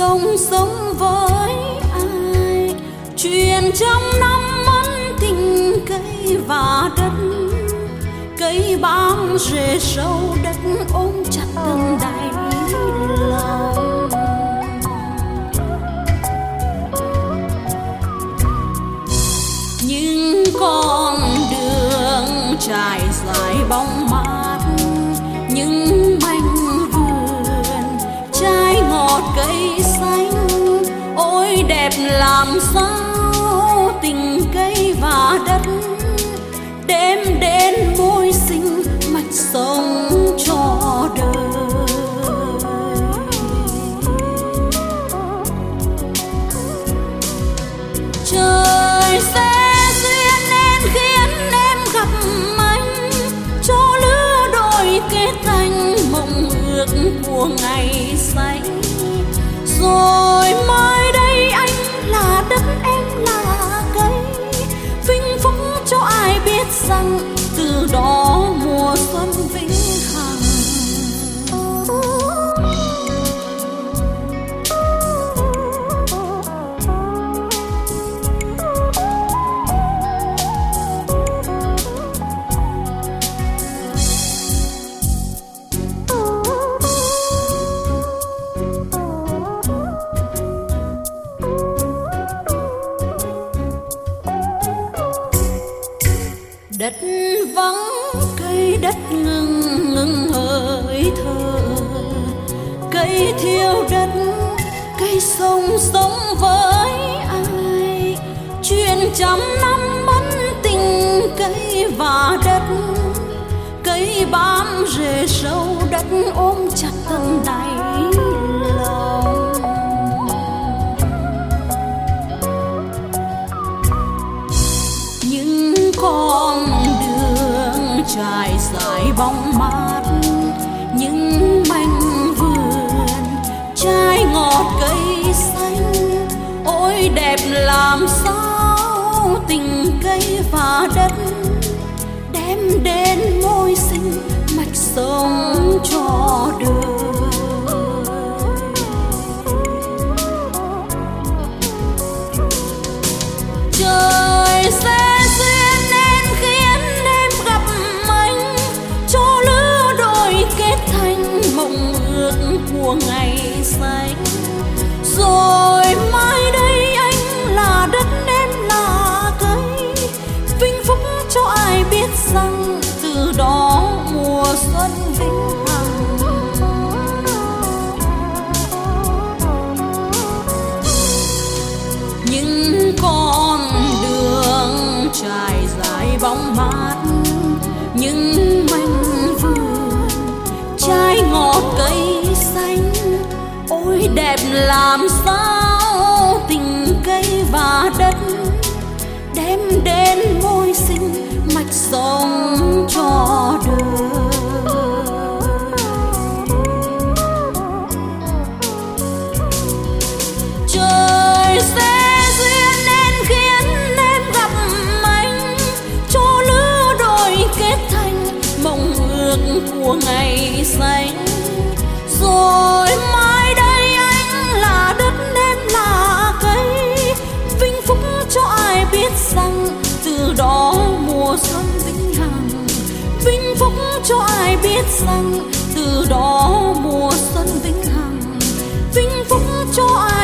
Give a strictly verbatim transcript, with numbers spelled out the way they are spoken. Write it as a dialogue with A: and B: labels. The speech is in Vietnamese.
A: sông sống với ai. Chuyện trăm năm mẫn tình cây và đất, cây bám rễ sâu đất ôm chặt từng đáy lòng. Những con đường trải dài bóng mát, những mảnh vườn trái ngọt cây xanh, ôi đẹp làm sao tình cây và đất đêm đến môi sinh mạch sống cho đời. Trời sẽ duyên nên khiến em gặp anh, cho lứa đôi kết thành mộng ước của ngày xanh. Rồi mai đây anh là đất, em là cây, vinh phúc cho ai biết rằng từ đó mùa xuân vĩnh hằng. Đất vắng cây đất ngừng ngừng hơi thở, cây thiêu đất cây sông sống với ai. Chuyện trăm năm mẫn tình cây và đất, cây bám rễ sâu đất ôm chặt tận đáy lòng. Những con đường trải dài bóng mát, những mảnh vườn trái ngọt cây xanh, ôi đẹp làm sao tình cây và đất đem đến môi sinh mạch sống cho đời. Trời sẽ duyên nên khiến em gặp anh, cho lứa đôi kết thành mộng ước của ngày xanh. Rồi mai đây anh là đất, em là cây, vinh phúc cho ai biết rằng từ đó mùa xuân vĩnh hằng. Những con đường trải dài bóng mát, những mảnh vườn trái ngọt cây xanh, ôi đẹp làm sao tình cây và đất đem đến môi sinh mạch sống cho đời. Trời sẽ duyên nên khiến em gặp anh, cho lứa đôi kết thành mộng ước của ngày xanh. Rồi mai đây anh là đất, em là cây, vinh phúc cho ai biết rằng từ đó mùa xuân vĩnh hằng. Vinh phúc cho ai biết rằng từ đó mùa xuân vĩnh hằng. Vinh phúc cho ai